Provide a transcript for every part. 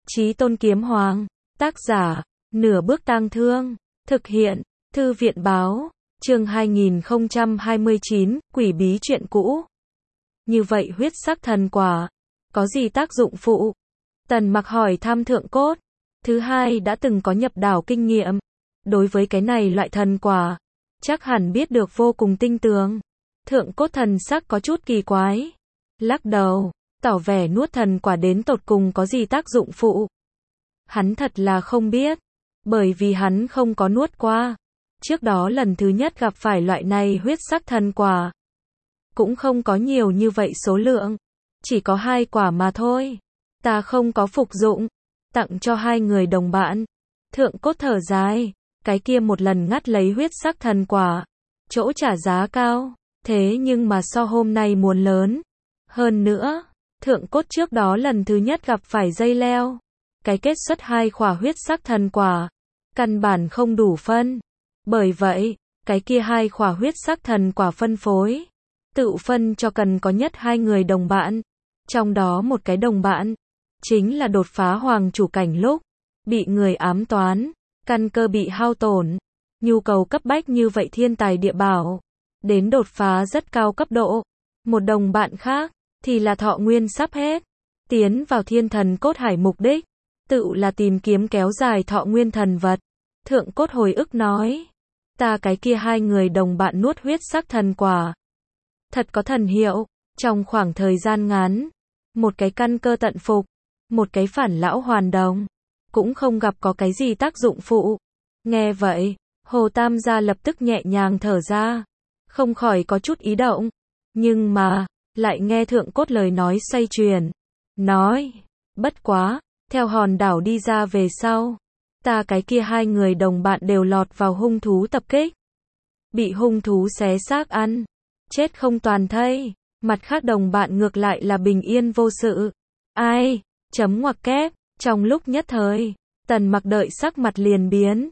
Chí Tôn Kiếm Hoàng, tác giả, Nửa Bước Tang Thương, thực hiện, Thư viện báo, chương 2029, Quỷ bí chuyện cũ. Như vậy huyết sắc thần quả, có gì tác dụng phụ? Tần Mặc hỏi thăm Thượng Cốt. Thứ hai đã từng có nhập đảo kinh nghiệm. Đối với cái này loại thần quả, chắc hẳn biết được vô cùng tinh tường. Thượng Cốt thần sắc có chút kỳ quái. Lắc đầu, tỏ vẻ nuốt thần quả đến tột cùng có gì tác dụng phụ. Hắn thật là không biết. Bởi vì hắn không có nuốt qua. Trước đó lần thứ nhất gặp phải loại này huyết sắc thần quả. Cũng không có nhiều như vậy số lượng. Chỉ có 2 quả mà thôi. Ta không có phục dụng. Tặng cho 2 người đồng bạn. Thượng Cốt thở dài. Cái kia một lần ngắt lấy huyết sắc thần quả. Chỗ trả giá cao. Thế nhưng mà so hôm nay muốn lớn. Hơn nữa, Thượng Cốt trước đó lần thứ nhất gặp phải dây leo. Cái kết xuất 2 quả huyết sắc thần quả. Căn bản không đủ phân. Bởi vậy, cái kia 2 quả huyết sắc thần quả phân phối. Tự phân cho cần có nhất 2 người đồng bạn. Trong đó một cái đồng bạn, chính là đột phá hoàng chủ cảnh lúc. Bị người ám toán. Căn cơ bị hao tổn. Nhu cầu cấp bách như vậy thiên tài địa bảo. Đến đột phá rất cao cấp độ. Một đồng bạn khác, thì là thọ nguyên sắp hết. Tiến vào thiên thần cốt hải mục đích. Tự là tìm kiếm kéo dài thọ nguyên thần vật. Thượng Cốt hồi ức nói. Ta cái kia 2 người đồng bạn nuốt huyết sắc thần quả. Thật có thần hiệu. Trong khoảng thời gian ngắn. Một cái căn cơ tận phục. Một cái phản lão hoàn đồng. Cũng không gặp có cái gì tác dụng phụ. Nghe vậy, Hồ Tam gia lập tức nhẹ nhàng thở ra. Không khỏi có chút ý động. Nhưng mà, lại nghe Thượng Cốt lời nói xoay chuyển. Nói, bất quá, theo hòn đảo đi ra về sau. Ta cái kia 2 người đồng bạn đều lọt vào hung thú tập kích. Bị hung thú xé xác ăn. Chết không toàn thây. Mặt khác đồng bạn ngược lại là bình yên vô sự. Ai? Chấm ngoặc kép. Trong lúc nhất thời, Tần Mặc đợi sắc mặt liền biến.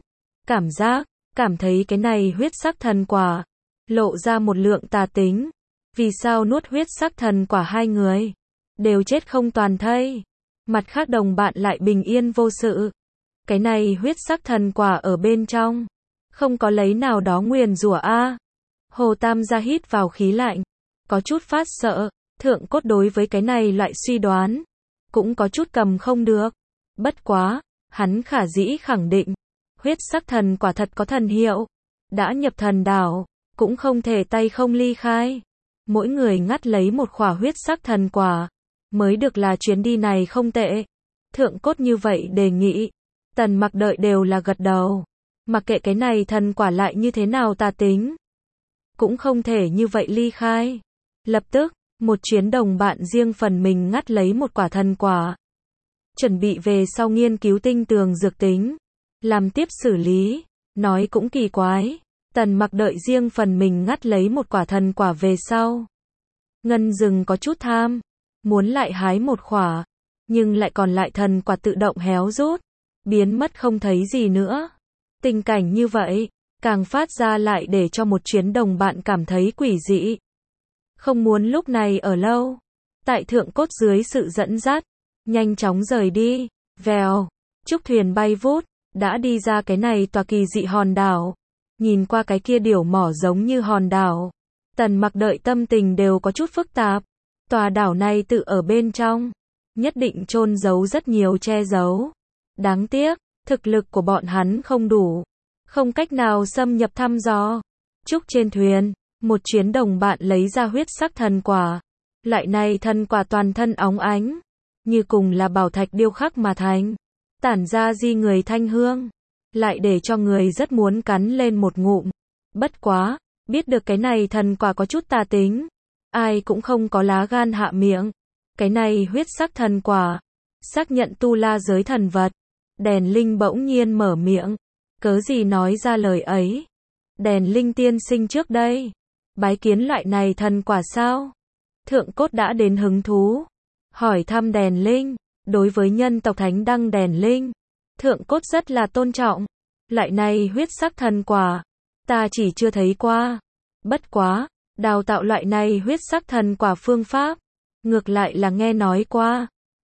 Cảm thấy cái này huyết sắc thần quả. Lộ ra một lượng tà tính. Vì sao nuốt huyết sắc thần quả 2 người đều chết không toàn thây. Mặt khác đồng bạn lại bình yên vô sự. Cái này huyết sắc thần quả ở bên trong. Không có lấy nào đó nguyền rủa a. Hồ Tam gia hít vào khí lạnh. Có chút phát sợ. Thượng Cốt đối với cái này loại suy đoán. Cũng có chút cầm không được. Bất quá, hắn khả dĩ khẳng định. Huyết sắc thần quả thật có thần hiệu. Đã nhập thần đảo. Cũng không thể tay không ly khai. Mỗi người ngắt lấy một quả huyết sắc thần quả. Mới được là chuyến đi này không tệ. Thượng Cốt như vậy đề nghị. Tần Mặc đợi đều là gật đầu. Mặc kệ cái này thần quả lại như thế nào tà tính. Cũng không thể như vậy ly khai. Lập tức, một chuyến đồng bạn riêng phần mình ngắt lấy một quả thần quả. Chuẩn bị về sau nghiên cứu tinh tường dược tính. Làm tiếp xử lý. Nói cũng kỳ quái. Tần Mặc đợi riêng phần mình ngắt lấy một quả thần quả về sau. Ngân Dừng có chút tham. Muốn lại hái một quả. Nhưng lại còn lại thần quả tự động héo rút. Biến mất không thấy gì nữa. Tình cảnh như vậy, càng phát ra lại để cho một chuyến đồng bạn cảm thấy quỷ dị. Không muốn lúc này ở lâu. Tại Thượng Cốt dưới sự dẫn dắt. Nhanh chóng rời đi. Vèo. Trúc thuyền bay vút. Đã đi ra cái này tòa kỳ dị hòn đảo. Nhìn qua cái kia điểu mỏ giống như hòn đảo. Tần Mặc đợi tâm tình đều có chút phức tạp. Tòa đảo này tự ở bên trong. Nhất định chôn giấu rất nhiều che giấu. Đáng tiếc, thực lực của bọn hắn không đủ. Không cách nào xâm nhập thăm dò. Trúc trên thuyền, một chuyến đồng bạn lấy ra huyết sắc thần quả. Loại này thần quả toàn thân óng ánh. Như cùng là bảo thạch điêu khắc mà thành. Tản ra di người thanh hương. Lại để cho người rất muốn cắn lên một ngụm. Bất quá, biết được cái này thần quả có chút tà tính. Ai cũng không có lá gan hạ miệng. Cái này huyết sắc thần quả. Xác nhận tu la giới thần vật. Đèn Linh bỗng nhiên mở miệng. Cớ gì nói ra lời ấy. Đèn Linh tiên sinh trước đây. Bái kiến loại này thần quả sao? Thượng Cốt đã đến hứng thú. Hỏi thăm Đèn Linh. Đối với nhân tộc Thánh Đăng Đèn Linh. Thượng Cốt rất là tôn trọng. Loại này huyết sắc thần quả. Ta chỉ chưa thấy qua. Bất quá, đào tạo loại này huyết sắc thần quả phương pháp. Ngược lại là nghe nói qua.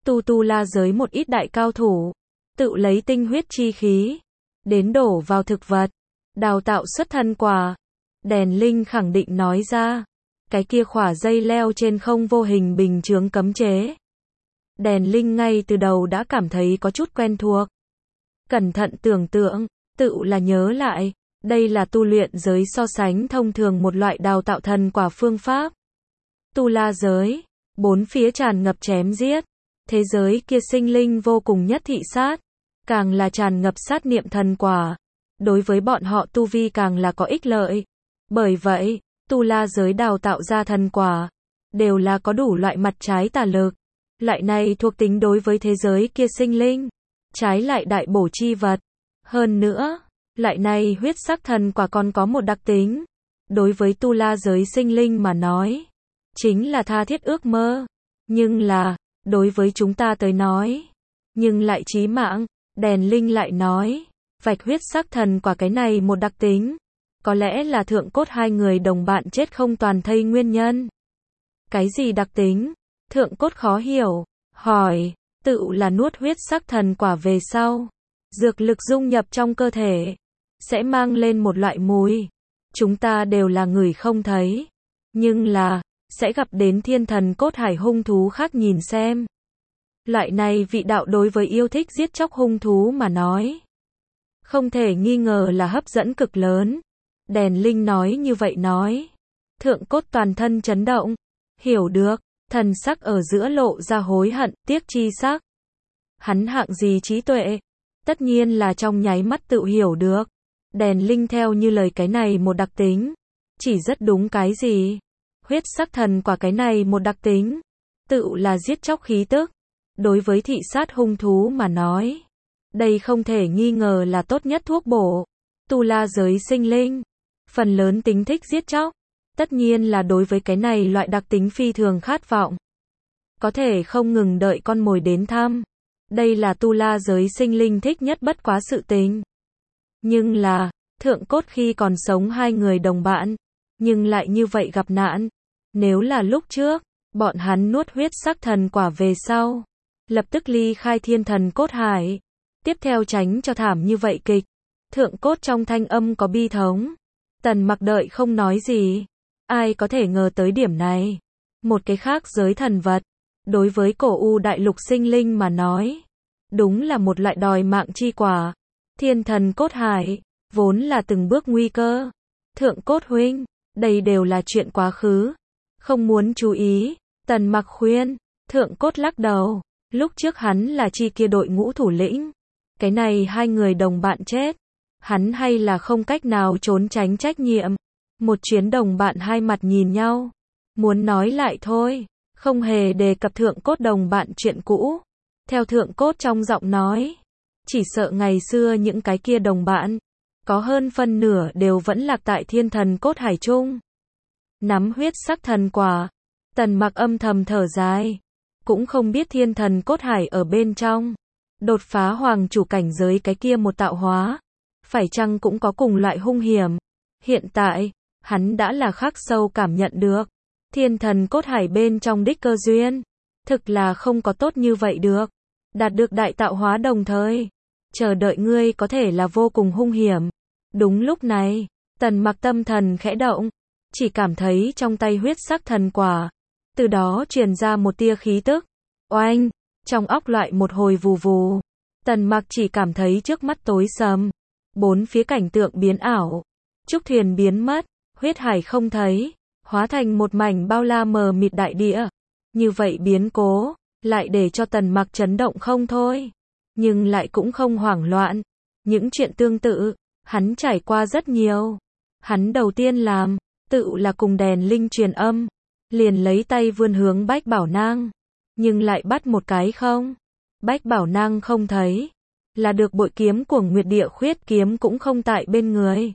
tu la giới một ít đại cao thủ, tự lấy tinh huyết chi khí, đến đổ vào thực vật, đào tạo xuất thần quả. Đèn Linh khẳng định nói ra, cái kia khỏa dây leo trên không vô hình bình chướng cấm chế. Đèn Linh ngay từ đầu đã cảm thấy có chút quen thuộc. Cẩn thận tưởng tượng, tự là nhớ lại, đây là tu luyện giới so sánh thông thường một loại đào tạo thần quả phương pháp. Tu la giới, bốn phía tràn ngập chém giết, thế giới kia sinh linh vô cùng nhất thị sát, càng là tràn ngập sát niệm thần quả, đối với bọn họ tu vi càng là có ích lợi. Bởi vậy, tu la giới đào tạo ra thần quả, đều là có đủ loại mặt trái tà lực. Loại này thuộc tính đối với thế giới kia sinh linh, trái lại đại bổ chi vật. Hơn nữa, loại này huyết sắc thần quả còn có một đặc tính, đối với tu la giới sinh linh mà nói, chính là tha thiết ước mơ. Nhưng là, đối với chúng ta tới nói, nhưng lại chí mạng. Đèn Linh lại nói, vạch huyết sắc thần quả cái này một đặc tính, có lẽ là thượng cốt hai người đồng bạn chết không toàn thây nguyên nhân. Cái gì đặc tính? Thượng cốt khó hiểu, hỏi, tự là nuốt huyết sắc thần quả về sau, dược lực dung nhập trong cơ thể, sẽ mang lên một loại mùi. Chúng ta đều là người không thấy, nhưng là, sẽ gặp đến thiên thần cốt hải hung thú khác nhìn xem. Loại này vị đạo đối với yêu thích giết chóc hung thú mà nói, không thể nghi ngờ là hấp dẫn cực lớn. Đèn Linh nói như vậy nói. Thượng cốt toàn thân chấn động, hiểu được, thần sắc ở giữa lộ ra hối hận, tiếc chi sắc. Hắn hạng gì trí tuệ? Tất nhiên là trong nháy mắt tự hiểu được. Đèn Linh theo như lời cái này một đặc tính, chỉ rất đúng cái gì? Huyết sắc thần quả cái này một đặc tính, tự là giết chóc khí tức. Đối với thị sát hung thú mà nói, đây không thể nghi ngờ là tốt nhất thuốc bổ. Tu la giới sinh linh, phần lớn tính thích giết chóc, tất nhiên là đối với cái này loại đặc tính phi thường khát vọng. Có thể không ngừng đợi con mồi đến thăm. Đây là tu la giới sinh linh thích nhất bất quá sự tình. Nhưng là, thượng cốt khi còn sống hai người đồng bạn, nhưng lại như vậy gặp nạn. Nếu là lúc trước, bọn hắn nuốt huyết sắc thần quả về sau, lập tức ly khai thiên thần cốt hải, tiếp theo tránh cho thảm như vậy kịch. Thượng cốt trong thanh âm có bi thống. Tần Mặc đợi không nói gì. Ai có thể ngờ tới điểm này? Một cái khác giới thần vật, đối với cổ u đại lục sinh linh mà nói, đúng là một loại đòi mạng chi quả. Thiên thần cốt hải, vốn là từng bước nguy cơ. Thượng cốt huynh, đây đều là chuyện quá khứ, không muốn chú ý. Tần Mặc khuyên. Thượng cốt lắc đầu. Lúc trước hắn là chi kia đội ngũ thủ lĩnh. Cái này hai người đồng bạn chết, hắn hay là không cách nào trốn tránh trách nhiệm. Một chuyến đồng bạn hai mặt nhìn nhau, muốn nói lại thôi, không hề đề cập thượng cốt đồng bạn chuyện cũ. Theo thượng cốt trong giọng nói, chỉ sợ ngày xưa những cái kia đồng bạn, có hơn phân nửa đều vẫn lạc tại thiên thần cốt hải chung. Nắm huyết sắc thần quả, Tần Mặc âm thầm thở dài, cũng không biết thiên thần cốt hải ở bên trong, đột phá hoàng chủ cảnh giới cái kia một tạo hóa, phải chăng cũng có cùng loại hung hiểm. Hiện tại, hắn đã là khắc sâu cảm nhận được, thiên thần cốt hải bên trong đích cơ duyên, thực là không có tốt như vậy được. Đạt được đại tạo hóa đồng thời, chờ đợi ngươi có thể là vô cùng hung hiểm. Đúng lúc này, Tần Mặc tâm thần khẽ động, chỉ cảm thấy trong tay huyết sắc thần quả, từ đó truyền ra một tia khí tức. Oanh, trong óc loại một hồi vù vù. Tần Mặc chỉ cảm thấy trước mắt tối sầm, bốn phía cảnh tượng biến ảo, trúc thuyền biến mất, huyết hải không thấy, hóa thành một mảnh bao la mờ mịt đại địa. Như vậy biến cố, lại để cho Tần Mặc chấn động không thôi, nhưng lại cũng không hoảng loạn. Những chuyện tương tự, hắn trải qua rất nhiều. Hắn đầu tiên làm, tự là cùng Đèn Linh truyền âm, liền lấy tay vươn hướng Bách Bảo Nang, nhưng lại bắt một cái không. Bách Bảo Nang không thấy, là được bội kiếm của Nguyệt Địa Khuyết kiếm cũng không tại bên người.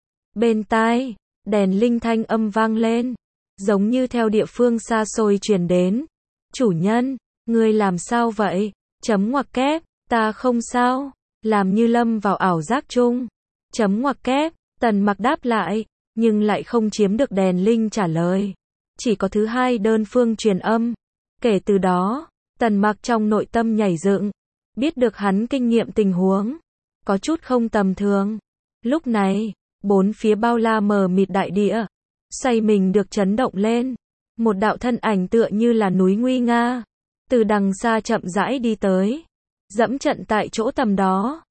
Bên tai, Đèn Linh thanh âm vang lên, giống như theo địa phương xa xôi truyền đến. Chủ nhân, ngươi làm sao vậy? Chấm ngoặc kép, ta không sao, làm như lâm vào ảo giác chung. Chấm ngoặc kép, Tần Mặc đáp lại, nhưng lại không chiếm được Đèn Linh trả lời. Chỉ có thứ hai đơn phương truyền âm. Kể từ đó, Tần Mặc trong nội tâm nhảy dựng, biết được hắn kinh nghiệm tình huống, có chút không tầm thường. Lúc này, bốn phía bao la mờ mịt đại địa, xoay mình được chấn động lên. Một đạo thân ảnh tựa như là núi nguy nga, từ đằng xa chậm rãi đi tới, dẫm trận tại chỗ tầm đó.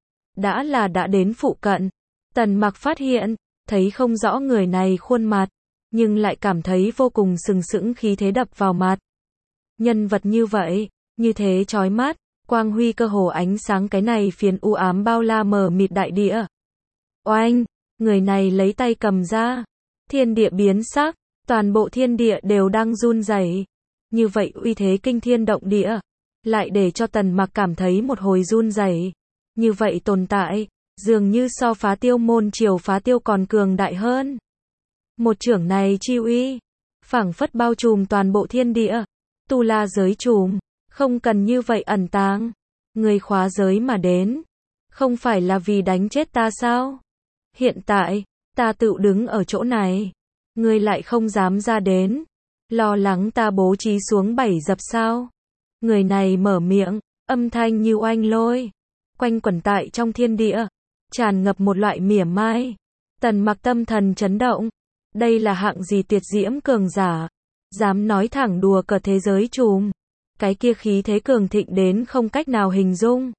Đã đến phụ cận, Tần Mặc phát hiện, thấy không rõ người này khuôn mặt, nhưng lại cảm thấy vô cùng sừng sững khí thế đập vào mặt. Nhân vật như vậy, như thế chói mắt, quang huy cơ hồ ánh sáng cái này phiến u ám bao la mờ mịt đại địa. Oanh, người này lấy tay cầm ra, thiên địa biến sắc, toàn bộ thiên địa đều đang run rẩy. Như vậy uy thế kinh thiên động địa, lại để cho Tần Mặc cảm thấy một hồi run rẩy. Như vậy tồn tại, dường như so Phá Tiêu môn triều Phá Tiêu còn cường đại hơn. Một chưởng này chi uy, phảng phất bao trùm toàn bộ thiên địa, tu la giới trùm, không cần như vậy ẩn tàng. Người khóa giới mà đến, không phải là vì đánh chết ta sao? Hiện tại, ta tự đứng ở chỗ này, ngươi lại không dám ra đến, lo lắng ta bố trí xuống 7 dập sao? Người này mở miệng, âm thanh như oanh lôi, quanh quẩn tại trong thiên địa, tràn ngập một loại mỉa mai. Tần Mặc tâm thần chấn động, đây là hạng gì tuyệt diễm cường giả, dám nói thẳng đùa cả thế giới trùm, cái kia khí thế cường thịnh đến không cách nào hình dung.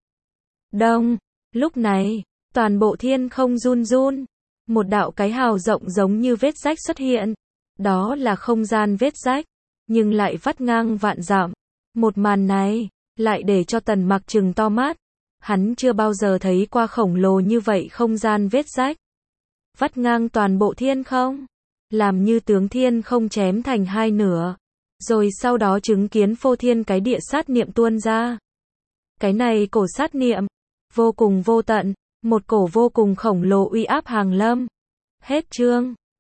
Đông, lúc này, toàn bộ thiên không run run, một đạo cái hào rộng giống như vết rách xuất hiện, đó là không gian vết rách, nhưng lại vắt ngang vạn dặm. Một màn này, lại để cho Tần Mặc trừng to mắt, hắn chưa bao giờ thấy qua khổng lồ như vậy không gian vết rách, vắt ngang toàn bộ thiên không, làm như tướng thiên không chém thành hai nửa, rồi sau đó chứng kiến phô thiên cái địa sát niệm tuôn ra. Cái này cổ sát niệm, vô cùng vô tận, một cổ vô cùng khổng lồ uy áp hàng lâm. Hết chương.